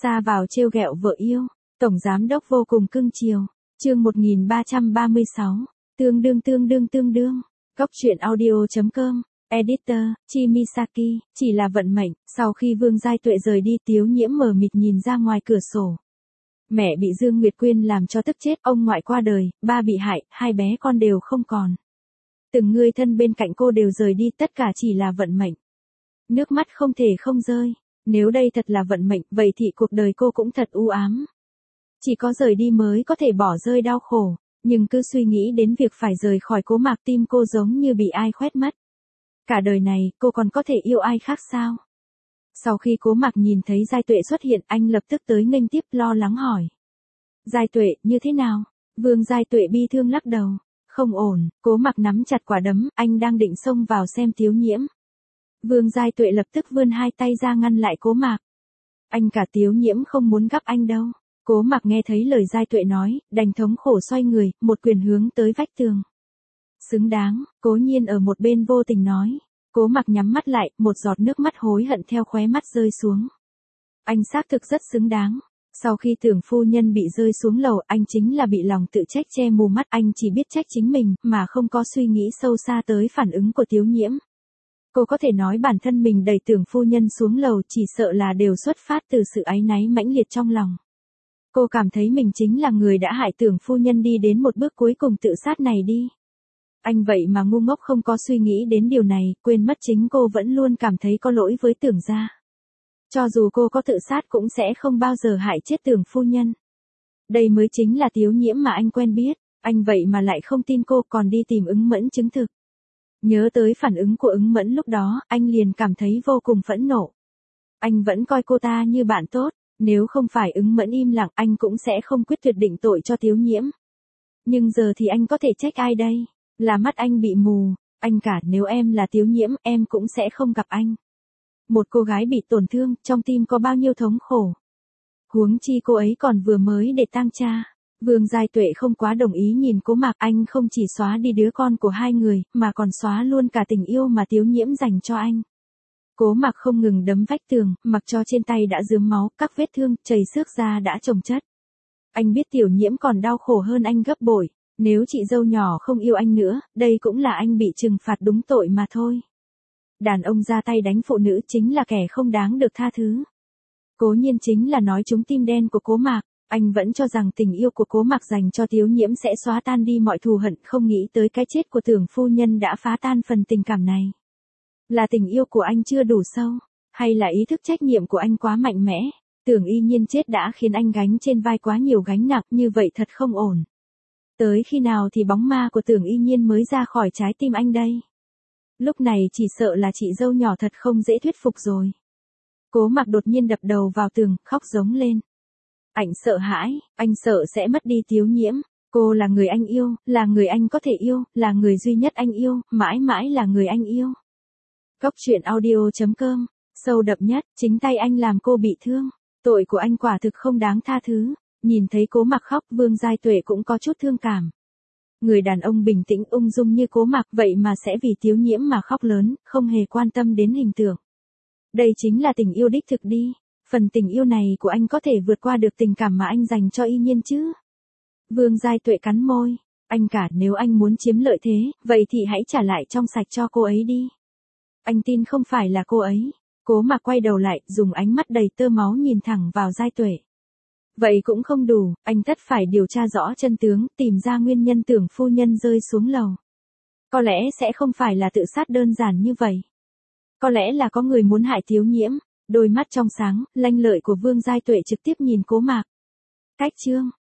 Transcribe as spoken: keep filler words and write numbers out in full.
Sa vào trêu ghẹo vợ yêu, tổng giám đốc vô cùng cưng chiều. Chương một nghìn ba trăm ba mươi sáu. Tương đương tương đương tương đương. Góc truyện audio chấm com. Editor, Chimisaki, chỉ là vận mệnh. Sau khi Vương Giai Tuệ rời đi, Tiếu Nhiễm mờ mịt nhìn ra ngoài cửa sổ. Mẹ bị Dương Nguyệt Quyên làm cho tức chết, ông ngoại qua đời, ba bị hại, hai bé con đều không còn. Từng người thân bên cạnh cô đều rời đi, tất cả chỉ là vận mệnh. Nước mắt không thể không rơi. Nếu đây thật là vận mệnh, vậy thì cuộc đời cô cũng thật u ám. Chỉ có rời đi mới có thể bỏ rơi đau khổ, nhưng cứ suy nghĩ đến việc phải rời khỏi Cố Mạc, tim cô giống như bị ai khoét mất. Cả đời này, cô còn có thể yêu ai khác sao? Sau khi Cố Mạc nhìn thấy Giai Tuệ xuất hiện, anh lập tức tới nghênh tiếp, lo lắng hỏi. Giai Tuệ, như thế nào? Vương Giai Tuệ bi thương lắc đầu. Không ổn. Cố Mạc nắm chặt quả đấm, anh đang định xông vào xem Tiếu Nhiễm. Vương Giai Tuệ lập tức vươn hai tay ra ngăn lại Cố Mạc. Anh cả Tiếu Nhiễm không muốn gặp anh đâu. Cố Mạc nghe thấy lời Giai Tuệ nói, đành thống khổ xoay người, một quyền hướng tới vách tường. Xứng đáng, Cố Nhiên ở một bên vô tình nói. Cố Mạc nhắm mắt lại, một giọt nước mắt hối hận theo khóe mắt rơi xuống. Anh xác thực rất xứng đáng. Sau khi Tưởng phu nhân bị rơi xuống lầu, anh chính là bị lòng tự trách che mù mắt, anh chỉ biết trách chính mình, mà không có suy nghĩ sâu xa tới phản ứng của Tiếu Nhiễm. Cô có thể nói bản thân mình đẩy Tưởng phu nhân xuống lầu chỉ sợ là đều xuất phát từ sự áy náy mãnh liệt trong lòng. Cô cảm thấy mình chính là người đã hại Tưởng phu nhân đi đến một bước cuối cùng tự sát này đi. Anh vậy mà ngu ngốc không có suy nghĩ đến điều này, quên mất chính cô vẫn luôn cảm thấy có lỗi với Tưởng gia. Cho dù cô có tự sát cũng sẽ không bao giờ hại chết Tưởng phu nhân. Đây mới chính là Tiếu Nhiễm mà anh quen biết, anh vậy mà lại không tin cô, còn đi tìm Ứng Mẫn chứng thực. Nhớ tới phản ứng của Ứng Mẫn lúc đó, anh liền cảm thấy vô cùng phẫn nộ. Anh vẫn coi cô ta như bạn tốt, nếu không phải Ứng Mẫn im lặng, anh cũng sẽ không quyết tuyệt định tội cho Tiếu Nhiễm. Nhưng giờ thì anh có thể trách ai đây? Là mắt anh bị mù. Anh cả, nếu em là Tiếu Nhiễm, em cũng sẽ không gặp anh. Một cô gái bị tổn thương, trong tim có bao nhiêu thống khổ. Huống chi cô ấy còn vừa mới để tang cha. Vương Giai Tuệ không quá đồng ý nhìn Cố Mạc, anh không chỉ xóa đi đứa con của hai người, mà còn xóa luôn cả tình yêu mà Tiếu Nhiễm dành cho anh. Cố Mạc không ngừng đấm vách tường, mặc cho trên tay đã rướm máu, các vết thương, chảy xước da đã chồng chất. Anh biết Tiểu Nhiễm còn đau khổ hơn anh gấp bội, nếu chị dâu nhỏ không yêu anh nữa, đây cũng là anh bị trừng phạt đúng tội mà thôi. Đàn ông ra tay đánh phụ nữ chính là kẻ không đáng được tha thứ. Cố Nhiên chính là nói trúng tim đen của Cố Mạc, anh vẫn cho rằng tình yêu của Cố Mạc dành cho Tiếu Nhiễm sẽ xóa tan đi mọi thù hận, không nghĩ tới cái chết của Tưởng phu nhân đã phá tan phần tình cảm này. Là tình yêu của anh chưa đủ sâu, hay là ý thức trách nhiệm của anh quá mạnh mẽ? Tưởng Y Nhiên chết đã khiến anh gánh trên vai quá nhiều gánh nặng, như vậy thật không ổn. Tới khi nào thì bóng ma của Tưởng Y Nhiên mới ra khỏi trái tim anh đây? Lúc này chỉ sợ là chị dâu nhỏ thật không dễ thuyết phục rồi. Cố Mạc đột nhiên đập đầu vào tường, khóc giống lên. Anh sợ hãi, anh sợ sẽ mất đi Tiếu Nhiễm. Cô là người anh yêu, là người anh có thể yêu, là người duy nhất anh yêu, mãi mãi là người anh yêu. Góc truyện audio chấm com. Sâu đậm nhất, chính tay anh làm cô bị thương. Tội của anh quả thực không đáng tha thứ. Nhìn thấy Cố Mạc khóc, Vương Giai Tuệ cũng có chút thương cảm. Người đàn ông bình tĩnh ung dung như Cố Mạc vậy mà sẽ vì Tiếu Nhiễm mà khóc lớn, không hề quan tâm đến hình tượng. Đây chính là tình yêu đích thực đi. Phần tình yêu này của anh có thể vượt qua được tình cảm mà anh dành cho Y Nhiên chứ? Vương Giai Tuệ cắn môi. Anh cả, nếu anh muốn chiếm lợi thế, vậy thì hãy trả lại trong sạch cho cô ấy đi. Anh tin không phải là cô ấy. Cố Mạc quay đầu lại, dùng ánh mắt đầy tơ máu nhìn thẳng vào Giai Tuệ. Vậy cũng không đủ, anh tất phải điều tra rõ chân tướng, tìm ra nguyên nhân Tưởng phu nhân rơi xuống lầu. Có lẽ sẽ không phải là tự sát đơn giản như vậy. Có lẽ là có người muốn hại Tiếu Nhiễm. Đôi mắt trong sáng, lanh lợi của Vương Giai Tuệ trực tiếp nhìn Cố Mạc. Cách chương.